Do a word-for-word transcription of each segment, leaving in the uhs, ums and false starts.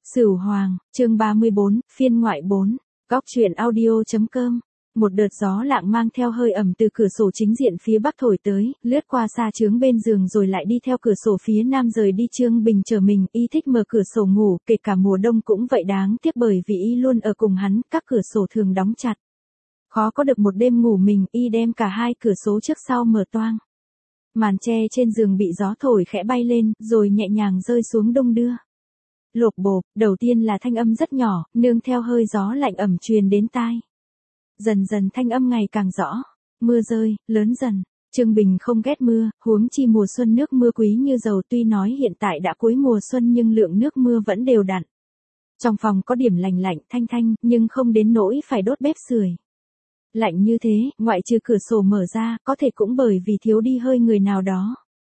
Sửu Hoàng, chương ba mươi bốn, phiên ngoại bốn, góc truyện audio.com. Một đợt gió lạng mang theo hơi ẩm từ cửa sổ chính diện phía bắc thổi tới, lướt qua xa trướng bên giường rồi lại đi theo cửa sổ phía nam rời đi. Trương Bình chờ mình, y thích mở cửa sổ ngủ, kể cả mùa đông cũng vậy, đáng tiếc bởi vì y luôn ở cùng hắn, các cửa sổ thường đóng chặt. Khó có được một đêm ngủ mình, y đem cả hai cửa sổ trước sau mở toang. Màn che trên giường bị gió thổi khẽ bay lên, rồi nhẹ nhàng rơi xuống đung đưa. Lộp bộp, đầu tiên là thanh âm rất nhỏ, nương theo hơi gió lạnh ẩm truyền đến tai. Dần dần thanh âm ngày càng rõ, mưa rơi, lớn dần. Trương Bình không ghét mưa, huống chi mùa xuân nước mưa quý như dầu, tuy nói hiện tại đã cuối mùa xuân nhưng lượng nước mưa vẫn đều đặn. Trong phòng có điểm lành lạnh thanh thanh, nhưng không đến nỗi phải đốt bếp sưởi. Lạnh như thế, ngoại trừ cửa sổ mở ra, có thể cũng bởi vì thiếu đi hơi người nào đó.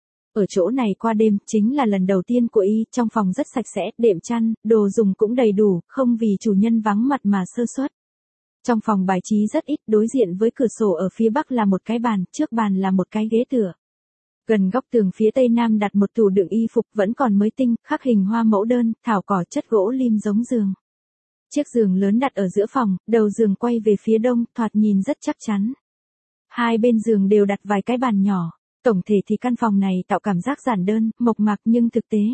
Ở chỗ này qua đêm, chính là lần đầu tiên của y, trong phòng rất sạch sẽ, đệm chăn, đồ dùng cũng đầy đủ, không vì chủ nhân vắng mặt mà sơ suất. Trong phòng bài trí rất ít, đối diện với cửa sổ ở phía bắc là một cái bàn, trước bàn là một cái ghế tựa. Gần góc tường phía tây nam đặt một tủ đựng y phục vẫn còn mới tinh, khắc hình hoa mẫu đơn, thảo cỏ chất gỗ lim giống giường. Chiếc giường lớn đặt ở giữa phòng, đầu giường quay về phía đông, thoạt nhìn rất chắc chắn. Hai bên giường đều đặt vài cái bàn nhỏ. Tổng thể thì căn phòng này tạo cảm giác giản đơn, mộc mạc nhưng thực tế.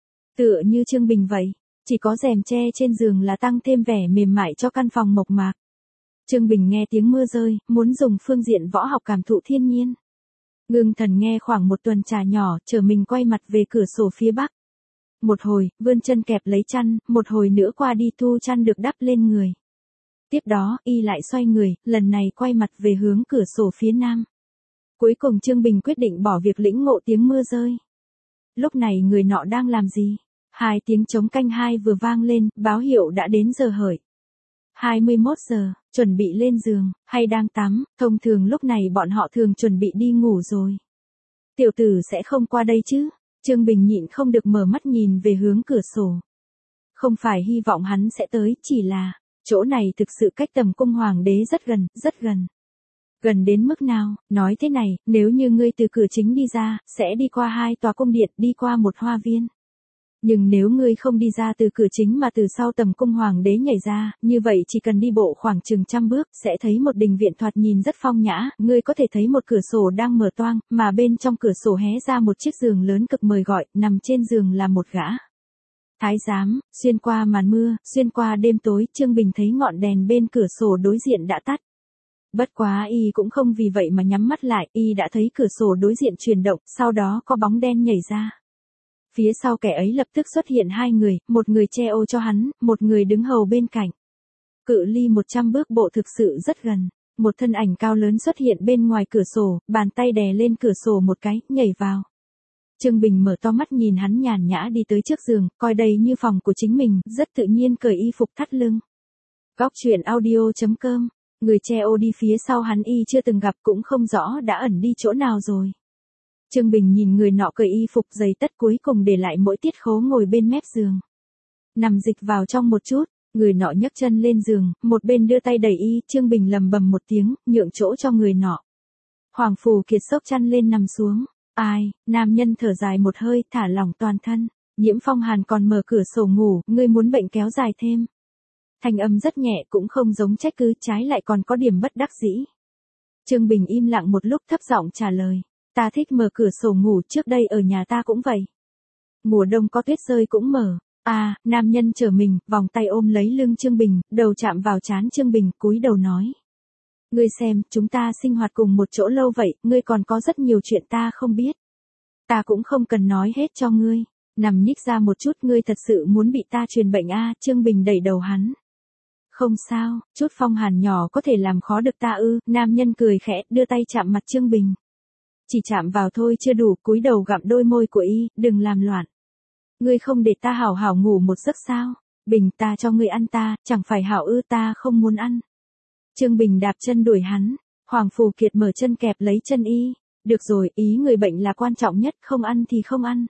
Tựa như Trương Bình vậy, chỉ có rèm che trên giường là tăng thêm vẻ mềm mại cho căn phòng mộc mạc. Trương Bình nghe tiếng mưa rơi, muốn dùng phương diện võ học cảm thụ thiên nhiên. Ngưng thần nghe khoảng một tuần trà nhỏ, chờ mình quay mặt về cửa sổ phía bắc. Một hồi, vươn chân kẹp lấy chăn, một hồi nữa qua đi thu chăn được đắp lên người. Tiếp đó, y lại xoay người, lần này quay mặt về hướng cửa sổ phía nam. Cuối cùng Trương Bình quyết định bỏ việc lĩnh ngộ tiếng mưa rơi. Lúc này người nọ đang làm gì? Hai tiếng trống canh hai vừa vang lên, báo hiệu đã đến giờ hởi. hai mươi mốt giờ, chuẩn bị lên giường, hay đang tắm, thông thường lúc này bọn họ thường chuẩn bị đi ngủ rồi. Tiểu tử sẽ không qua đây chứ? Trương Bình nhịn không được mở mắt nhìn về hướng cửa sổ. Không phải hy vọng hắn sẽ tới, chỉ là, chỗ này thực sự cách tầm cung hoàng đế rất gần, rất gần. Gần đến mức nào, nói thế này, nếu như ngươi từ cửa chính đi ra, sẽ đi qua hai tòa cung điện, đi qua một hoa viên. Nhưng nếu ngươi không đi ra từ cửa chính mà từ sau tầm cung hoàng đế nhảy ra, như vậy chỉ cần đi bộ khoảng chừng trăm bước, sẽ thấy một đình viện thoạt nhìn rất phong nhã, ngươi có thể thấy một cửa sổ đang mở toang, mà bên trong cửa sổ hé ra một chiếc giường lớn cực mời gọi, nằm trên giường là một gã thái giám. Xuyên qua màn mưa, xuyên qua đêm tối, Trương Bình thấy ngọn đèn bên cửa sổ đối diện đã tắt. Bất quá y cũng không vì vậy mà nhắm mắt lại, y đã thấy cửa sổ đối diện chuyển động, sau đó có bóng đen nhảy ra. Phía sau kẻ ấy lập tức xuất hiện hai người, một người che ô cho hắn, một người đứng hầu bên cạnh. Cự ly một trăm bước bộ thực sự rất gần, một thân ảnh cao lớn xuất hiện bên ngoài cửa sổ, bàn tay đè lên cửa sổ một cái, nhảy vào. Trương Bình mở to mắt nhìn hắn nhàn nhã đi tới trước giường, coi đây như phòng của chính mình, rất tự nhiên cởi y phục thắt lưng. Góc truyện audio.com. Người che ô đi phía sau hắn y chưa từng gặp cũng không rõ đã ẩn đi chỗ nào rồi. Trương Bình nhìn người nọ cởi y phục giày tất cuối cùng để lại mỗi tiết khố ngồi bên mép giường. Nằm dịch vào trong một chút, người nọ nhấc chân lên giường, một bên đưa tay đẩy y, Trương Bình lầm bầm một tiếng, nhượng chỗ cho người nọ. Hoàng Phù Kiệt xốc chăn lên nằm xuống. Ai, nam nhân thở dài một hơi, thả lỏng toàn thân. Nhiễm Phong Hàn còn mở cửa sổ ngủ, ngươi muốn bệnh kéo dài thêm. Thanh âm rất nhẹ cũng không giống trách cứ, trái lại còn có điểm bất đắc dĩ. Trương Bình im lặng một lúc thấp giọng trả lời. Ta thích mở cửa sổ ngủ, trước đây ở nhà ta cũng vậy. Mùa đông có tuyết rơi cũng mở. À, nam nhân trở mình, vòng tay ôm lấy lưng Trương Bình, đầu chạm vào trán Trương Bình, cúi đầu nói. Ngươi xem, chúng ta sinh hoạt cùng một chỗ lâu vậy, ngươi còn có rất nhiều chuyện ta không biết. Ta cũng không cần nói hết cho ngươi. Nằm nhích ra một chút, ngươi thật sự muốn bị ta truyền bệnh à, Trương Bình đẩy đầu hắn. Không sao, chút phong hàn nhỏ có thể làm khó được ta ư, nam nhân cười khẽ, đưa tay chạm mặt Trương Bình. Chỉ chạm vào thôi chưa đủ, cúi đầu gặm đôi môi của y, đừng làm loạn. Ngươi không để ta hảo hảo ngủ một giấc sao? Bình, ta cho ngươi ăn ta, chẳng phải hảo ư, ta không muốn ăn. Trương Bình đạp chân đuổi hắn, Hoàng Phù Kiệt mở chân kẹp lấy chân y. Được rồi, ý người bệnh là quan trọng nhất, không ăn thì không ăn.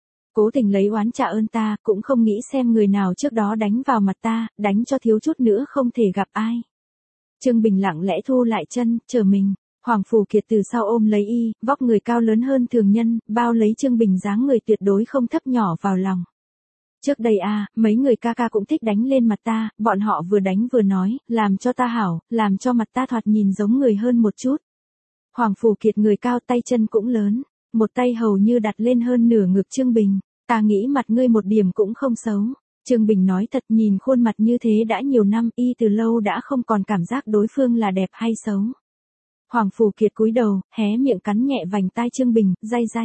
Cố tình lấy oán trả ơn ta, cũng không nghĩ xem người nào trước đó đánh vào mặt ta, đánh cho thiếu chút nữa không thể gặp ai. Trương Bình lặng lẽ thu lại chân, chờ mình. Hoàng Phù Kiệt từ sau ôm lấy y, vóc người cao lớn hơn thường nhân, bao lấy Trương Bình dáng người tuyệt đối không thấp nhỏ vào lòng. Trước đây a, mấy người ca ca cũng thích đánh lên mặt ta, bọn họ vừa đánh vừa nói, làm cho ta hảo, làm cho mặt ta thoạt nhìn giống người hơn một chút. Hoàng Phù Kiệt người cao tay chân cũng lớn, một tay hầu như đặt lên hơn nửa ngực Trương Bình, ta nghĩ mặt ngươi một điểm cũng không xấu. Trương Bình nói thật, nhìn khuôn mặt như thế đã nhiều năm, y từ lâu đã không còn cảm giác đối phương là đẹp hay xấu. Hoàng Phù Kiệt cúi đầu, hé miệng cắn nhẹ vành tai Trương Bình, day day.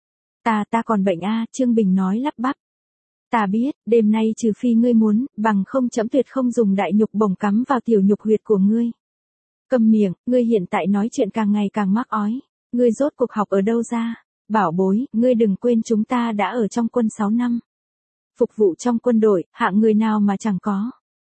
Ta ta còn bệnh a, Trương Bình nói lắp bắp. Ta biết, đêm nay trừ phi ngươi muốn, bằng không trẫm tuyệt không dùng đại nhục bổng cắm vào tiểu nhục huyệt của ngươi. Câm miệng, ngươi hiện tại nói chuyện càng ngày càng mắc ói, ngươi rốt cuộc học ở đâu ra? Bảo bối, ngươi đừng quên chúng ta đã ở trong quân sáu năm. Phục vụ trong quân đội, hạng người nào mà chẳng có.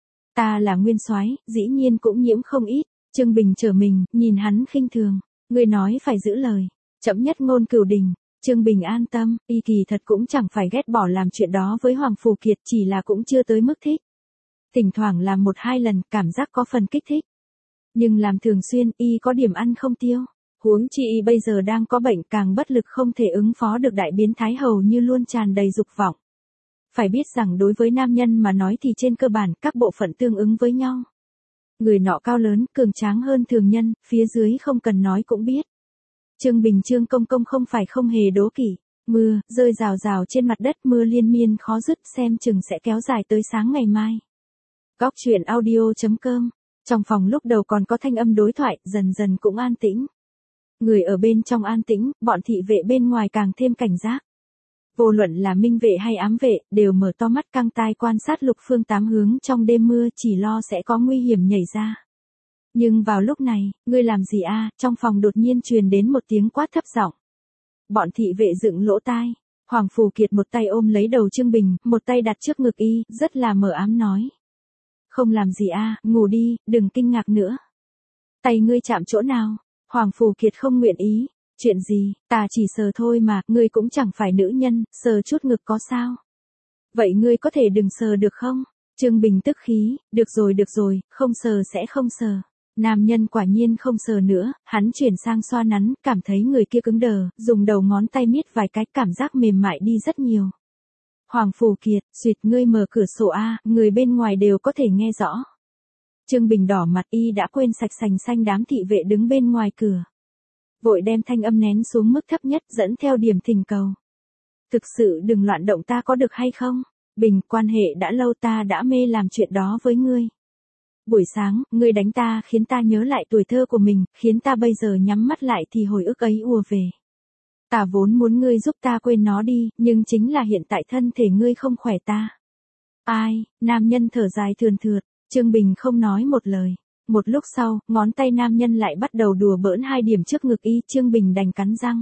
Ta là nguyên soái, dĩ nhiên cũng nhiễm không ít. Trương Bình trở mình, nhìn hắn khinh thường. Ngươi nói phải giữ lời. Chậm nhất ngôn cửu đình. Trương Bình an tâm, y kỳ thật cũng chẳng phải ghét bỏ làm chuyện đó với Hoàng Phù Kiệt, chỉ là cũng chưa tới mức thích. Thỉnh thoảng làm một hai lần, cảm giác có phần kích thích. Nhưng làm thường xuyên, y có điểm ăn không tiêu. Huống chi y bây giờ đang có bệnh, càng bất lực không thể ứng phó được đại biến thái, hầu như luôn tràn đầy dục vọng. Phải biết rằng đối với nam nhân mà nói thì trên cơ bản các bộ phận tương ứng với nhau. Người nọ cao lớn, cường tráng hơn thường nhân, phía dưới không cần nói cũng biết. Trương Bình Trương công công không phải không hề đố kỵ. Mưa, rơi rào rào trên mặt đất, mưa liên miên khó dứt, xem chừng sẽ kéo dài tới sáng ngày mai. Góc truyện audio chấm com. Trong phòng lúc đầu còn có thanh âm đối thoại, dần dần cũng an tĩnh. Người ở bên trong an tĩnh, bọn thị vệ bên ngoài càng thêm cảnh giác. Vô luận là minh vệ hay ám vệ, đều mở to mắt căng tai quan sát lục phương tám hướng trong đêm mưa, chỉ lo sẽ có nguy hiểm nhảy ra. Nhưng vào lúc này, ngươi làm gì a? Trong phòng đột nhiên truyền đến một tiếng quát thấp giọng. Bọn thị vệ dựng lỗ tai. Hoàng Phù Kiệt một tay ôm lấy đầu Trương Bình, một tay đặt trước ngực y, rất là mờ ám nói. Không làm gì a, ngủ đi, đừng kinh ngạc nữa. Tay ngươi chạm chỗ nào? Hoàng Phù Kiệt không nguyện ý. Chuyện gì, ta chỉ sờ thôi mà, ngươi cũng chẳng phải nữ nhân, sờ chút ngực có sao? Vậy ngươi có thể đừng sờ được không? Trương Bình tức khí, được rồi được rồi, không sờ sẽ không sờ. Nam nhân quả nhiên không sờ nữa, hắn chuyển sang xoa nắn, cảm thấy người kia cứng đờ, dùng đầu ngón tay miết vài cái, cảm giác mềm mại đi rất nhiều. Hoàng Phù Kiệt, duyệt ngươi mở cửa sổ a, người bên ngoài đều có thể nghe rõ. Trương Bình đỏ mặt, y đã quên sạch sành xanh đám thị vệ đứng bên ngoài cửa. Vội đem thanh âm nén xuống mức thấp nhất, dẫn theo điểm thỉnh cầu. Thực sự đừng loạn động, ta có được hay không? Bình, quan hệ đã lâu, ta đã mê làm chuyện đó với ngươi. Buổi sáng, ngươi đánh ta khiến ta nhớ lại tuổi thơ của mình, khiến ta bây giờ nhắm mắt lại thì hồi ức ấy ùa về. Ta vốn muốn ngươi giúp ta quên nó đi, nhưng chính là hiện tại thân thể ngươi không khỏe ta. Ai, nam nhân thở dài thườn thượt, Trương Bình không nói một lời. Một lúc sau, ngón tay nam nhân lại bắt đầu đùa bỡn hai điểm trước ngực y, Trương Bình đành cắn răng.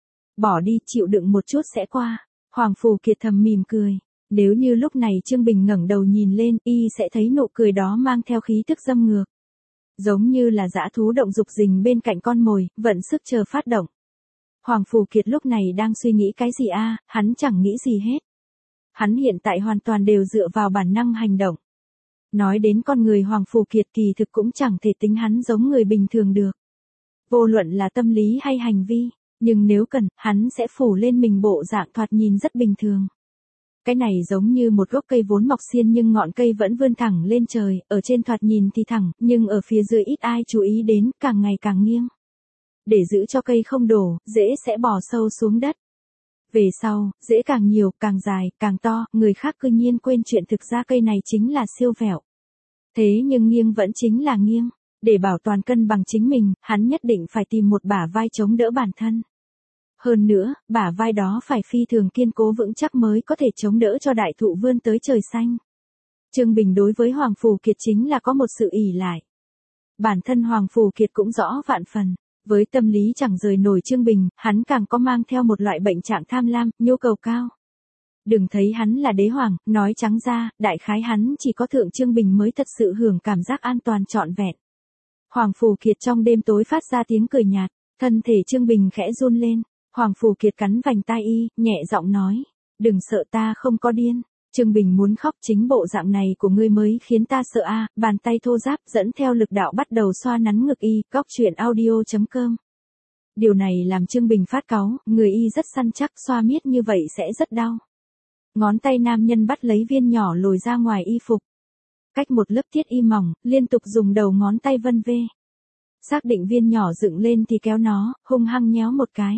Bỏ đi, chịu đựng một chút sẽ qua. Hoàng Phù Kiệt thầm mỉm cười. Nếu như lúc này Trương Bình ngẩng đầu nhìn lên, y sẽ thấy nụ cười đó mang theo khí tức dâm ngược. Giống như là dã thú động dục rình bên cạnh con mồi, vận sức chờ phát động. Hoàng Phù Kiệt lúc này đang suy nghĩ cái gì a? Hắn chẳng nghĩ gì hết. Hắn hiện tại hoàn toàn đều dựa vào bản năng hành động. Nói đến con người Hoàng Phù Kiệt kỳ thực cũng chẳng thể tính hắn giống người bình thường được. Vô luận là tâm lý hay hành vi, nhưng nếu cần, hắn sẽ phủ lên mình bộ dạng thoạt nhìn rất bình thường. Cái này giống như một gốc cây vốn mọc xiên nhưng ngọn cây vẫn vươn thẳng lên trời, ở trên thoạt nhìn thì thẳng, nhưng ở phía dưới ít ai chú ý đến, càng ngày càng nghiêng. Để giữ cho cây không đổ, rễ sẽ bò sâu xuống đất. Về sau, rễ càng nhiều, càng dài, càng to, người khác cư nhiên quên chuyện thực ra cây này chính là siêu vẹo. Thế nhưng nghiêng vẫn chính là nghiêng. Để bảo toàn cân bằng chính mình, hắn nhất định phải tìm một bả vai chống đỡ bản thân. Hơn nữa, bả vai đó phải phi thường kiên cố vững chắc mới có thể chống đỡ cho đại thụ vươn tới trời xanh. Trương Bình đối với Hoàng Phù Kiệt chính là có một sự ỷ lại. Bản thân Hoàng Phù Kiệt cũng rõ vạn phần. Với tâm lý chẳng rời nổi Trương Bình, hắn càng có mang theo một loại bệnh trạng tham lam, nhu cầu cao. Đừng thấy hắn là đế hoàng, nói trắng ra, đại khái hắn chỉ có thượng Trương Bình mới thật sự hưởng cảm giác an toàn trọn vẹn. Hoàng Phù Kiệt trong đêm tối phát ra tiếng cười nhạt, thân thể Trương Bình khẽ run lên. Hoàng Phù Kiệt cắn vành tai y, nhẹ giọng nói, đừng sợ, ta không có điên. Trương Bình muốn khóc, chính bộ dạng này của ngươi mới khiến ta sợ a. Bàn tay thô ráp dẫn theo lực đạo bắt đầu xoa nắn ngực y, góc truyện audio chấm com. Điều này làm Trương Bình phát cáu, người y rất săn chắc, xoa miết như vậy sẽ rất đau. Ngón tay nam nhân bắt lấy viên nhỏ lồi ra ngoài y phục. Cách một lớp thiết y mỏng, liên tục dùng đầu ngón tay vân vê. Xác định viên nhỏ dựng lên thì kéo nó, hung hăng nhéo một cái.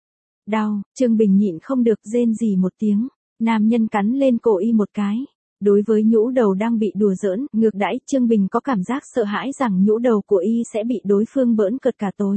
Đau, Trương Bình nhịn không được rên rỉ một tiếng. Nam nhân cắn lên cổ y một cái. Đối với nhũ đầu đang bị đùa giỡn, ngược đãi, Trương Bình có cảm giác sợ hãi rằng nhũ đầu của y sẽ bị đối phương bỡn cợt cả tối.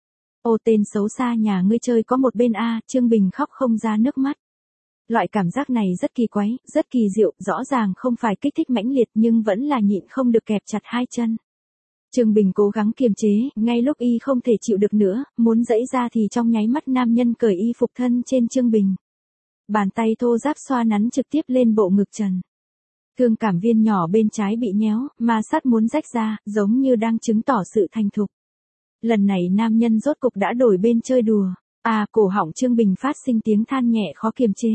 Ô tên xấu xa nhà ngươi chơi có một bên a, Trương Bình khóc không ra nước mắt. Loại cảm giác này rất kỳ quái, rất kỳ diệu, rõ ràng không phải kích thích mãnh liệt nhưng vẫn là nhịn không được kẹp chặt hai chân. Trương Bình cố gắng kiềm chế, ngay lúc y không thể chịu được nữa, muốn giãy ra thì trong nháy mắt nam nhân cởi y phục thân trên Trương Bình. Bàn tay thô ráp xoa nắn trực tiếp lên bộ ngực trần. Thương cảm viên nhỏ bên trái bị nhéo, ma sát muốn rách ra, giống như đang chứng tỏ sự thành thục. Lần này nam nhân rốt cục đã đổi bên chơi đùa. À, cổ họng Trương Bình phát sinh tiếng than nhẹ khó kiềm chế.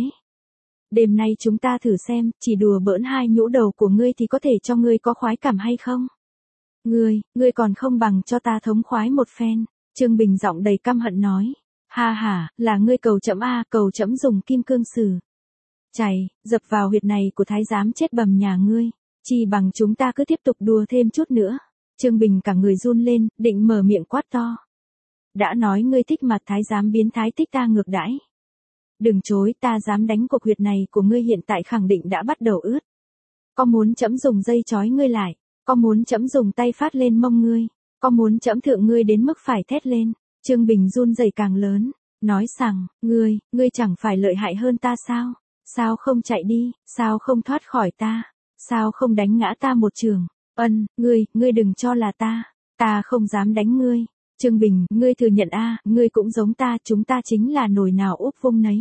Đêm nay chúng ta thử xem, chỉ đùa bỡn hai nhũ đầu của ngươi thì có thể cho ngươi có khoái cảm hay không? Ngươi, ngươi còn không bằng cho ta thống khoái một phen. Trương Bình giọng đầy căm hận nói. Ha ha, là ngươi cầu chẫm a, cầu chẫm dùng kim cương sử. Chày, dập vào huyệt này của thái giám chết bầm nhà ngươi. Chỉ bằng chúng ta cứ tiếp tục đùa thêm chút nữa. Trương Bình cả người run lên, định mở miệng quát to. Đã nói ngươi thích mặt thái giám biến thái thích ta ngược đãi. Đừng chối, ta dám đánh cuộc huyệt này của ngươi hiện tại khẳng định đã bắt đầu ướt. Có muốn trẫm dùng dây trói ngươi lại? Có muốn trẫm dùng tay phát lên mông ngươi? Có muốn trẫm thượng ngươi đến mức phải thét lên? Trương Bình run rẩy càng lớn, nói rằng, ngươi, ngươi chẳng phải lợi hại hơn ta sao? Sao không chạy đi, sao không thoát khỏi ta? Sao không đánh ngã ta một trường? Ân, ngươi, ngươi đừng cho là ta, ta không dám đánh ngươi. Trương Bình, ngươi thừa nhận a, ngươi cũng giống ta, chúng ta chính là nồi nào úp vung nấy.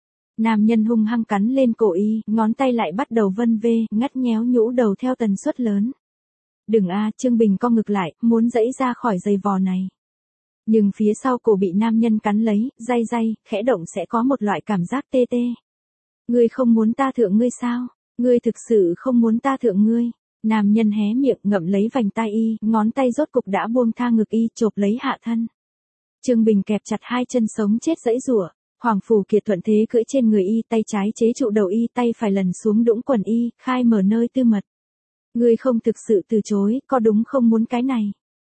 Nam nhân hung hăng cắn lên cổ y, ngón tay lại bắt đầu vân vê, ngắt nhéo nhũ đầu theo tần suất lớn. Đừng a, Trương Bình co ngực lại, muốn giãy ra khỏi dây vò này. Nhưng phía sau cổ bị nam nhân cắn lấy, day day, khẽ động sẽ có một loại cảm giác tê tê. Ngươi không muốn ta thượng ngươi sao? Ngươi thực sự không muốn ta thượng ngươi? Nam nhân hé miệng ngậm lấy vành tai y, ngón tay rốt cục đã buông tha ngực y, chộp lấy hạ thân. Trương Bình kẹp chặt hai chân sống chết giãy giụa. Hoàng Phủ Kiệt thuận thế cưỡi trên người y, tay trái chế trụ đầu y, tay phải lần xuống đũng quần y, khai mở nơi tư mật. Ngươi không thực sự từ chối, có đúng không muốn cái này?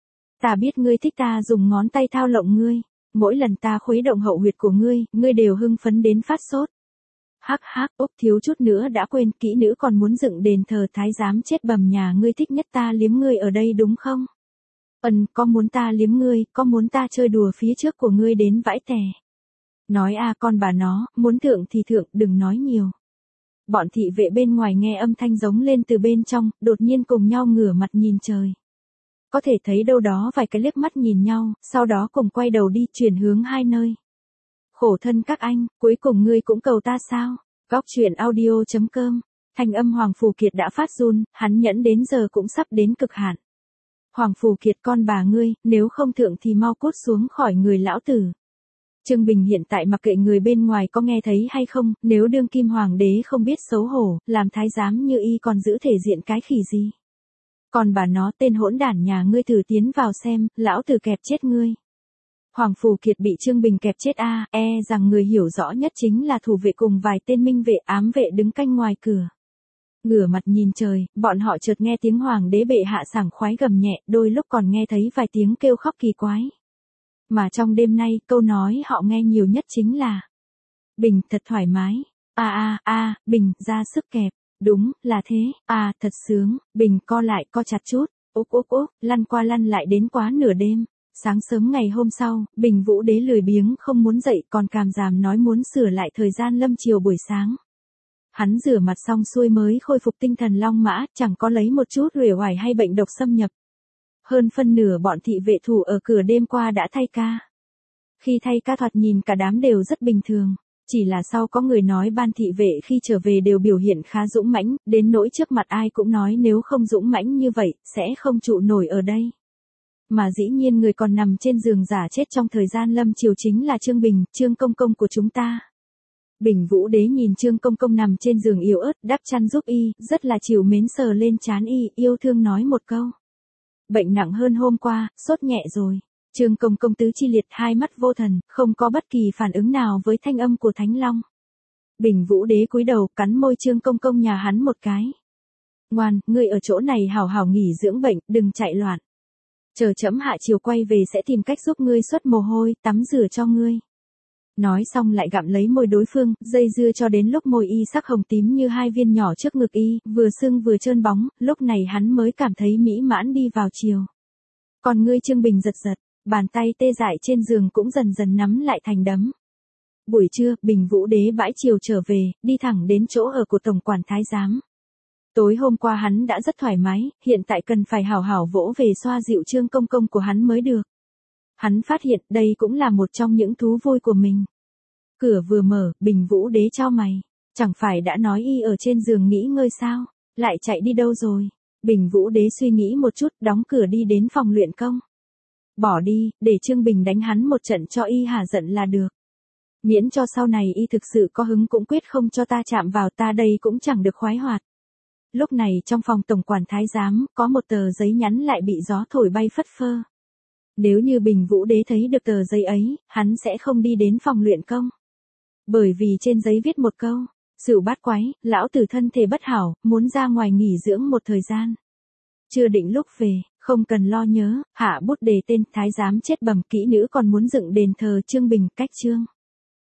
Ta biết ngươi thích ta dùng ngón tay thao lộng ngươi. Mỗi lần ta khuấy động hậu huyệt của ngươi, ngươi đều hưng phấn đến phát sốt. Hắc hắc, Úc thiếu chút nữa đã quên, kỹ nữ còn muốn dựng đền thờ thái giám chết bầm nhà ngươi, thích nhất ta liếm ngươi ở đây đúng không? Ừm, có muốn ta liếm ngươi, có muốn ta chơi đùa phía trước của ngươi đến vãi tè. Nói a con bà nó, muốn thượng thì thượng, đừng nói nhiều. Bọn thị vệ bên ngoài nghe âm thanh giống lên từ bên trong, đột nhiên cùng nhau ngửa mặt nhìn trời. Có thể thấy đâu đó vài cái liếc mắt nhìn nhau, sau đó cùng quay đầu đi chuyển hướng hai nơi. Khổ thân các anh, cuối cùng ngươi cũng cầu ta sao? Góc truyện audio chấm com. Thanh âm Hoàng Phủ Kiệt đã phát run, hắn nhẫn đến giờ cũng sắp đến cực hạn. Hoàng Phủ Kiệt con bà ngươi, nếu không thượng thì mau cút xuống khỏi người lão tử. Trương Bình hiện tại mặc kệ người bên ngoài có nghe thấy hay không, nếu đương kim hoàng đế không biết xấu hổ, làm thái giám như y còn giữ thể diện cái khỉ gì. Còn bà nó tên hỗn đản nhà ngươi thử tiến vào xem, lão tử kẹp chết ngươi. Hoàng Phủ Kiệt bị Trương Bình kẹp chết a, e rằng người hiểu rõ nhất chính là thủ vệ cùng vài tên minh vệ ám vệ đứng canh ngoài cửa. Ngửa mặt nhìn trời, bọn họ chợt nghe tiếng hoàng đế bệ hạ sảng khoái gầm nhẹ, đôi lúc còn nghe thấy vài tiếng kêu khóc kỳ quái. Mà trong đêm nay, câu nói họ nghe nhiều nhất chính là Bình, thật thoải mái. A a a, Bình, ra sức kẹp. Đúng, là thế. À, thật sướng. Bình, co lại, co chặt chút. Úc úc úc, lăn qua lăn lại đến quá nửa đêm. Sáng sớm ngày hôm sau, Bình Vũ Đế lười biếng không muốn dậy, còn càm ràm nói muốn sửa lại thời gian lâm chiều buổi sáng. Hắn rửa mặt xong xuôi mới khôi phục tinh thần long mã, chẳng có lấy một chút uể oải hay bệnh độc xâm nhập. Hơn phân nửa bọn thị vệ thủ ở cửa đêm qua đã thay ca. Khi thay ca thoạt nhìn cả đám đều rất bình thường. Chỉ là sau có người nói ban thị vệ khi trở về đều biểu hiện khá dũng mãnh, đến nỗi trước mặt ai cũng nói nếu không dũng mãnh như vậy, sẽ không trụ nổi ở đây. Mà dĩ nhiên người còn nằm trên giường giả chết trong thời gian lâm chiều chính là Trương Bình, Trương Công Công của chúng ta. Bình Vũ Đế nhìn Trương Công Công nằm trên giường yếu ớt, đắp chăn giúp y, rất là chịu mến sờ lên trán y, yêu thương nói một câu. Bệnh nặng hơn hôm qua, sốt nhẹ rồi. Trương Công Công tứ chi liệt, hai mắt vô thần, không có bất kỳ phản ứng nào với thanh âm của Thánh Long. Bình Vũ Đế cúi đầu, cắn môi Trương Công Công nhà hắn một cái. Ngoan, ngươi ở chỗ này hảo hảo nghỉ dưỡng bệnh, đừng chạy loạn. Chờ chấm hạ chiều quay về sẽ tìm cách giúp ngươi xuất mồ hôi, tắm rửa cho ngươi. Nói xong lại gặm lấy môi đối phương, dây dưa cho đến lúc môi y sắc hồng tím như hai viên nhỏ trước ngực y, vừa sưng vừa trơn bóng, lúc này hắn mới cảm thấy mỹ mãn đi vào chiều. Còn ngươi Trương Bình giật giật, bàn tay tê dại trên giường cũng dần dần nắm lại thành đấm. Buổi trưa, Bình Vũ Đế bãi chiều trở về, đi thẳng đến chỗ ở của Tổng quản Thái Giám. Tối hôm qua hắn đã rất thoải mái, hiện tại cần phải hảo hảo vỗ về xoa dịu Trương Công Công của hắn mới được. Hắn phát hiện đây cũng là một trong những thú vui của mình. Cửa vừa mở, Bình Vũ Đế chau mày. Chẳng phải đã nói y ở trên giường nghỉ ngơi sao? Lại chạy đi đâu rồi? Bình Vũ Đế suy nghĩ một chút, đóng cửa đi đến phòng luyện công. Bỏ đi, để Trương Bình đánh hắn một trận cho y hả giận là được. Miễn cho sau này y thực sự có hứng cũng quyết không cho ta chạm vào, ta đây cũng chẳng được khoái hoạt. Lúc này trong phòng Tổng quản Thái Giám, có một tờ giấy nhắn lại bị gió thổi bay phất phơ. Nếu như Bình Vũ Đế thấy được tờ giấy ấy, hắn sẽ không đi đến phòng luyện công. Bởi vì trên giấy viết một câu, Sửu bát quái, lão tử thân thể bất hảo, muốn ra ngoài nghỉ dưỡng một thời gian. Chưa định lúc về, không cần lo nhớ, hạ bút đề tên Thái Giám chết bầm, kỹ nữ còn muốn dựng đền thờ Trương Bình, cách Trương.